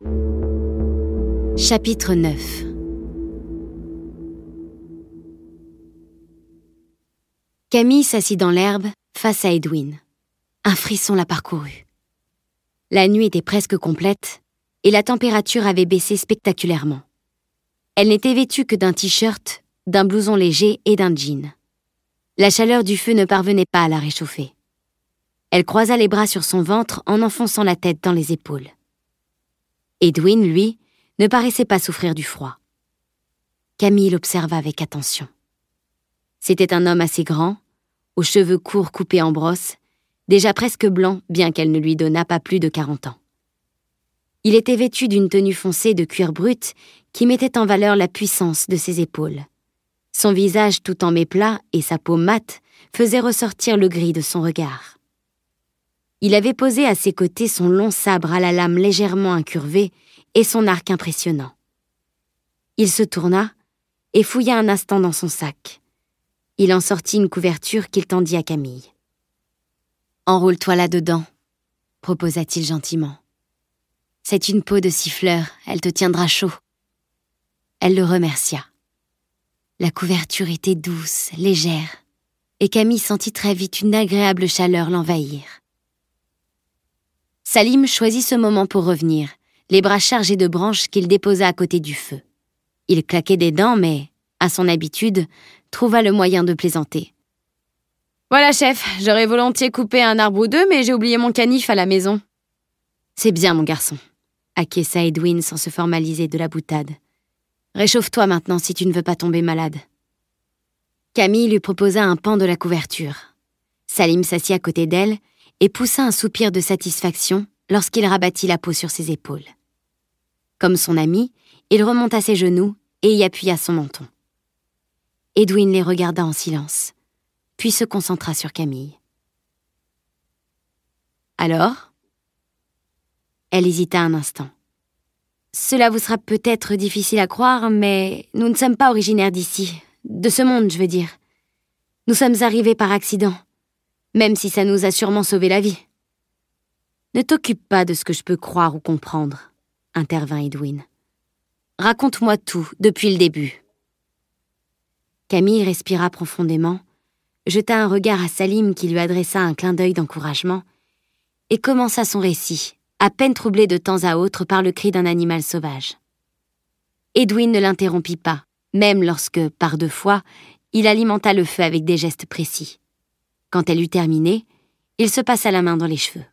Chapitre 9. Camille s'assit dans l'herbe face à Edwin. Un frisson la parcourut. La nuit était presque complète et la température avait baissé spectaculairement. Elle n'était vêtue que d'un t-shirt, d'un blouson léger et d'un jean. La chaleur du feu ne parvenait pas à la réchauffer. Elle croisa les bras sur son ventre en enfonçant la tête dans les épaules. Edwin, lui, ne paraissait pas souffrir du froid. Camille l'observa avec attention. C'était un homme assez grand, aux cheveux courts coupés en brosse, déjà presque blanc bien qu'elle ne lui donnât pas plus de 40 ans. Il était vêtu d'une tenue foncée de cuir brut qui mettait en valeur la puissance de ses épaules. Son visage tout en méplat et sa peau mate faisaient ressortir le gris de son regard. Il avait posé à ses côtés son long sabre à la lame légèrement incurvée et son arc impressionnant. Il se tourna et fouilla un instant dans son sac. Il en sortit une couverture qu'il tendit à Camille. « Enroule-toi là-dedans », proposa-t-il gentiment. « C'est une peau de siffleur, elle te tiendra chaud. » Elle le remercia. La couverture était douce, légère, et Camille sentit très vite une agréable chaleur l'envahir. Salim choisit ce moment pour revenir, les bras chargés de branches qu'il déposa à côté du feu. Il claquait des dents, mais, à son habitude, trouva le moyen de plaisanter. « Voilà, chef, j'aurais volontiers coupé un arbre ou deux, mais j'ai oublié mon canif à la maison. »« C'est bien, mon garçon, » acquiesça Edwin sans se formaliser de la boutade. « Réchauffe-toi maintenant si tu ne veux pas tomber malade. » Camille lui proposa un pan de la couverture. Salim s'assit à côté d'elle et poussa un soupir de satisfaction lorsqu'il rabattit la peau sur ses épaules. Comme son ami, il remonta ses genoux et y appuya son menton. Edwin les regarda en silence, puis se concentra sur Camille. « Alors ?» Elle hésita un instant. « Cela vous sera peut-être difficile à croire, mais nous ne sommes pas originaires d'ici, de ce monde, je veux dire. Nous sommes arrivés par accident, même si ça nous a sûrement sauvé la vie. » « Ne t'occupe pas de ce que je peux croire ou comprendre, » intervint Edwin. « Raconte-moi tout, depuis le début. » Camille respira profondément, jeta un regard à Salim qui lui adressa un clin d'œil d'encouragement et commença son récit, à peine troublé de temps à autre par le cri d'un animal sauvage. Edwin ne l'interrompit pas, même lorsque, par 2 fois, il alimenta le feu avec des gestes précis. Quand elle eut terminé, il se passa la main dans les cheveux.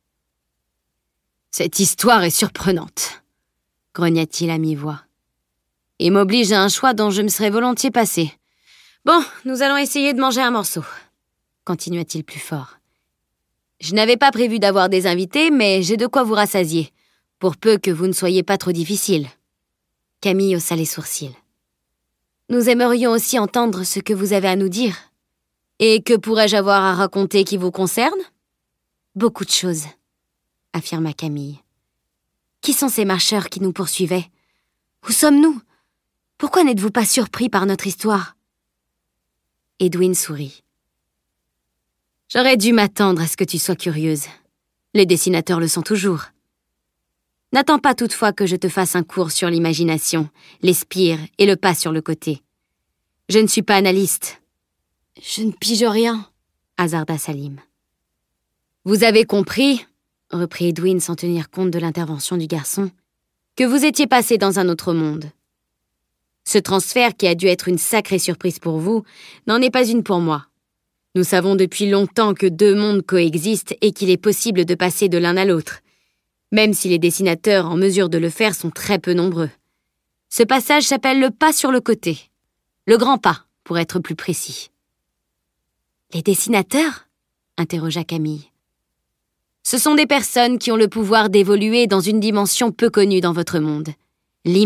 « Cette histoire est surprenante, » grogna-t-il à mi-voix, « et m'oblige à un choix dont je me serais volontiers passé. Bon, nous allons essayer de manger un morceau, » continua-t-il plus fort. « Je n'avais pas prévu d'avoir des invités, mais j'ai de quoi vous rassasier, pour peu que vous ne soyez pas trop difficile. » Camille haussa les sourcils. « Nous aimerions aussi entendre ce que vous avez à nous dire. Et que pourrais-je avoir à raconter qui vous concerne ? » « Beaucoup de choses, » affirma Camille. « Qui sont ces marcheurs qui nous poursuivaient ? Où sommes-nous ? Pourquoi n'êtes-vous pas surpris par notre histoire ?» Edwin sourit. « J'aurais dû m'attendre à ce que tu sois curieuse. Les dessinateurs le sont toujours. N'attends pas toutefois que je te fasse un cours sur l'imagination, les spires et le pas sur le côté. Je ne suis pas analyste. »« Je ne pige rien, » hasarda Salim. « Vous avez compris, » reprit Edwin sans tenir compte de l'intervention du garçon, « que vous étiez passé dans un autre monde. Ce transfert, qui a dû être une sacrée surprise pour vous, n'en est pas une pour moi. Nous savons depuis longtemps que 2 mondes coexistent et qu'il est possible de passer de l'un à l'autre, même si les dessinateurs en mesure de le faire sont très peu nombreux. Ce passage s'appelle le pas sur le côté. Le grand pas, pour être plus précis. »« Les dessinateurs ?» interrogea Camille. « Ce sont des personnes qui ont le pouvoir d'évoluer dans une dimension peu connue dans votre monde. L'imagination. »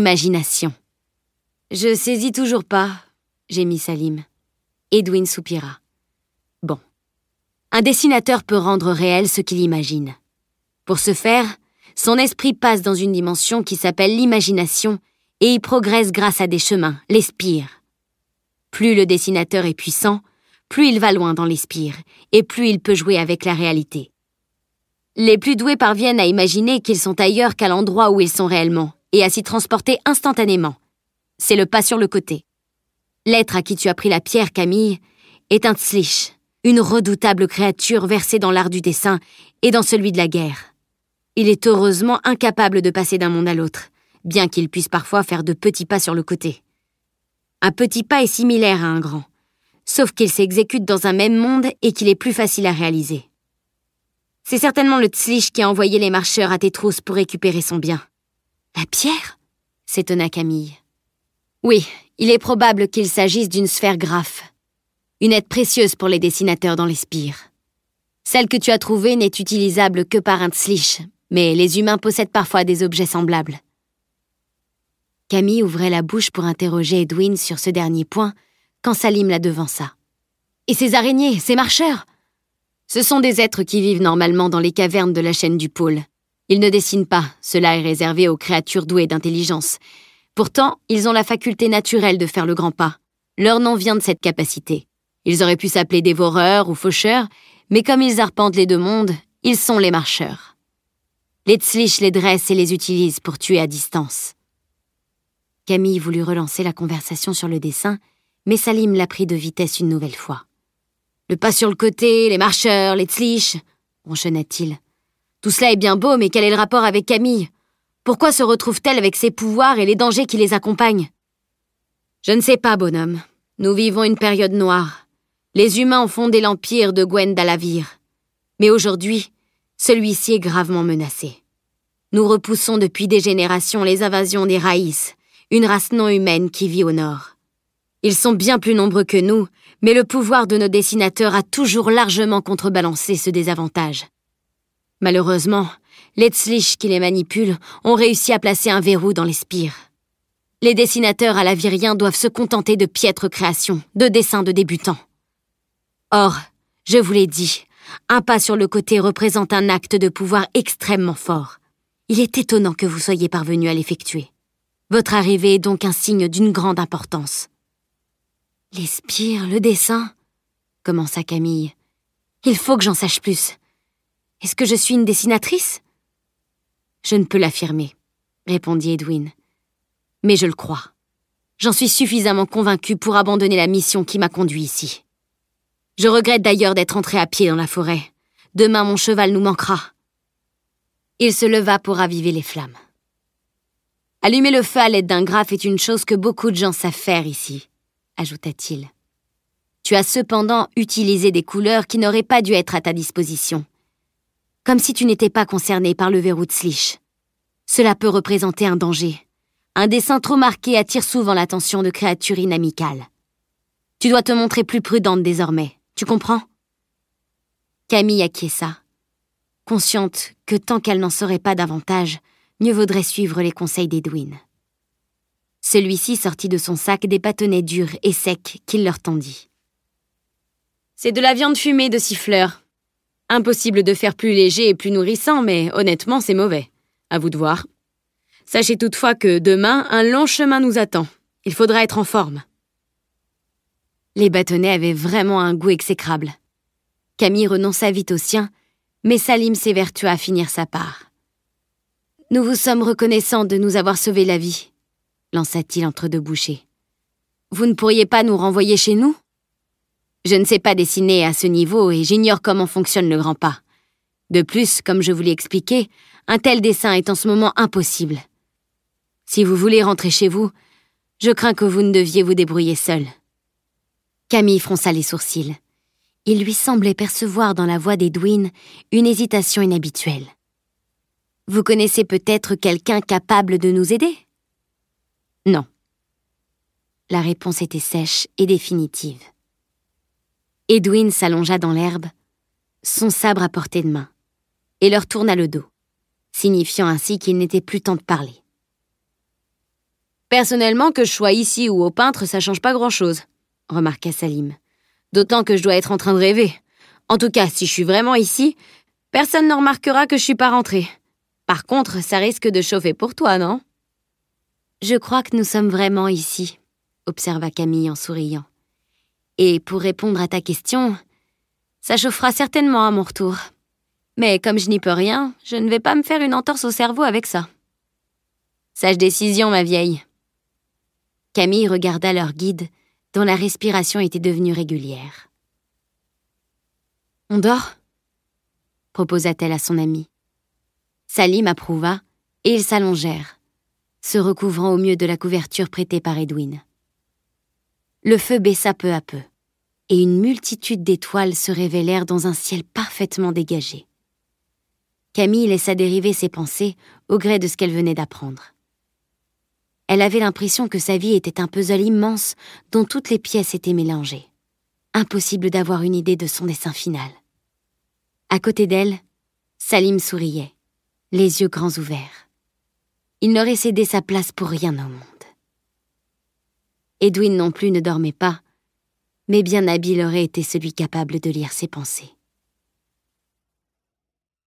« Je saisis toujours pas, » gémit Salim. Edwin soupira. « Bon. Un dessinateur peut rendre réel ce qu'il imagine. Pour ce faire, son esprit passe dans une dimension qui s'appelle l'imagination et y progresse grâce à des chemins, les spires. Plus le dessinateur est puissant, plus il va loin dans les spires et plus il peut jouer avec la réalité. Les plus doués parviennent à imaginer qu'ils sont ailleurs qu'à l'endroit où ils sont réellement, et à s'y transporter instantanément. C'est le pas sur le côté. L'être à qui tu as pris la pierre, Camille, est un Tzlich, une redoutable créature versée dans l'art du dessin et dans celui de la guerre. Il est heureusement incapable de passer d'un monde à l'autre, bien qu'il puisse parfois faire de petits pas sur le côté. Un petit pas est similaire à un grand, sauf qu'il s'exécute dans un même monde et qu'il est plus facile à réaliser. C'est certainement le Tzlich qui a envoyé les marcheurs à tes trousses pour récupérer son bien. « La pierre ?» s'étonna Camille. « Oui, il est probable qu'il s'agisse d'une sphère graphe, une aide précieuse pour les dessinateurs dans les spires. Celle que tu as trouvée n'est utilisable que par un Tzlich, mais les humains possèdent parfois des objets semblables. » Camille ouvrait la bouche pour interroger Edwin sur ce dernier point quand Salim la devança. « Et ces araignées, ces marcheurs ?» Ce sont des êtres qui vivent normalement dans les cavernes de la chaîne du pôle. Ils ne dessinent pas, cela est réservé aux créatures douées d'intelligence. Pourtant, ils ont la faculté naturelle de faire le grand pas. Leur nom vient de cette capacité. Ils auraient pu s'appeler dévoreurs ou faucheurs, mais comme ils arpentent les deux mondes, ils sont les marcheurs. Les Tzlich les dressent et les utilisent pour tuer à distance. Camille voulut relancer la conversation sur le dessin, mais Salim l'a pris de vitesse une nouvelle fois. « Le pas sur le côté, les marcheurs, les Tzlich, » ronchonna-t-il. « Tout cela est bien beau, mais quel est le rapport avec Camille ? Pourquoi se retrouve-t-elle avec ses pouvoirs et les dangers qui les accompagnent ? » « Je ne sais pas, bonhomme. Nous vivons une période noire. Les humains ont fondé l'empire de Gwendalavir. Mais aujourd'hui, celui-ci est gravement menacé. Nous repoussons depuis des générations les invasions des Raïs, une race non humaine qui vit au nord. Ils sont bien plus nombreux que nous, mais le pouvoir de nos dessinateurs a toujours largement contrebalancé ce désavantage. Malheureusement, les Tzlich qui les manipulent ont réussi à placer un verrou dans les spires. Les dessinateurs à l'avirien doivent se contenter de piètres créations, de dessins de débutants. Or, je vous l'ai dit, un pas sur le côté représente un acte de pouvoir extrêmement fort. Il est étonnant que vous soyez parvenu à l'effectuer. Votre arrivée est donc un signe d'une grande importance. « Les spires, le dessin ?» commença Camille. « Il faut que j'en sache plus. Est-ce que je suis une dessinatrice ?» « Je ne peux l'affirmer, » répondit Edwin. « Mais je le crois. J'en suis suffisamment convaincu pour abandonner la mission qui m'a conduit ici. Je regrette d'ailleurs d'être entré à pied dans la forêt. Demain, mon cheval nous manquera. » Il se leva pour raviver les flammes. « Allumer le feu à l'aide d'un graphe est une chose que beaucoup de gens savent faire ici, » ajouta-t-il. « Tu as cependant utilisé des couleurs qui n'auraient pas dû être à ta disposition. Comme si tu n'étais pas concerné par le verrou Tzlich. Cela peut représenter un danger. Un dessin trop marqué attire souvent l'attention de créatures inamicales. Tu dois te montrer plus prudente désormais, tu comprends ?» Camille acquiesça, consciente que tant qu'elle n'en saurait pas davantage, mieux vaudrait suivre les conseils d'Edwin. Celui-ci sortit de son sac des bâtonnets durs et secs qu'il leur tendit. « C'est de la viande fumée de siffleur. Impossible de faire plus léger et plus nourrissant, mais honnêtement, c'est mauvais. À vous de voir. Sachez toutefois que demain, un long chemin nous attend. Il faudra être en forme. » Les bâtonnets avaient vraiment un goût exécrable. Camille renonça vite au sien, mais Salim s'évertua à finir sa part. « Nous vous sommes reconnaissants de nous avoir sauvé la vie, » lança-t-il entre deux bouchées. « Vous ne pourriez pas nous renvoyer chez nous ? Je ne sais pas dessiner à ce niveau et j'ignore comment fonctionne le grand pas. De plus, comme je vous l'ai expliqué, un tel dessin est en ce moment impossible. Si vous voulez rentrer chez vous, je crains que vous ne deviez vous débrouiller seul. » Camille fronça les sourcils. Il lui semblait percevoir dans la voix d'Edwin une hésitation inhabituelle. « Vous connaissez peut-être quelqu'un capable de nous aider ? » « Non. » La réponse était sèche et définitive. Edwin s'allongea dans l'herbe, son sabre à portée de main, et leur tourna le dos, signifiant ainsi qu'il n'était plus temps de parler. « Personnellement, que je sois ici ou au peintre, ça change pas grand-chose, » remarqua Salim. « D'autant que je dois être en train de rêver. En tout cas, si je suis vraiment ici, personne ne remarquera que je suis pas rentrée. Par contre, ça risque de chauffer pour toi, non ? » « Je crois que nous sommes vraiment ici, » observa Camille en souriant. « Et pour répondre à ta question, ça chauffera certainement à mon retour. Mais comme je n'y peux rien, je ne vais pas me faire une entorse au cerveau avec ça. Sage décision, ma vieille. Camille regarda leur guide, dont la respiration était devenue régulière. « On dort ?» proposa-t-elle à son ami. Salim approuva, et ils s'allongèrent, se recouvrant au mieux de la couverture prêtée par Edwin. Le feu baissa peu à peu, et une multitude d'étoiles se révélèrent dans un ciel parfaitement dégagé. Camille laissa dériver ses pensées au gré de ce qu'elle venait d'apprendre. Elle avait l'impression que sa vie était un puzzle immense dont toutes les pièces étaient mélangées. Impossible d'avoir une idée de son dessin final. À côté d'elle, Salim souriait, les yeux grands ouverts. Il n'aurait cédé sa place pour rien au monde. Edwin non plus ne dormait pas, mais bien habile aurait été celui capable de lire ses pensées.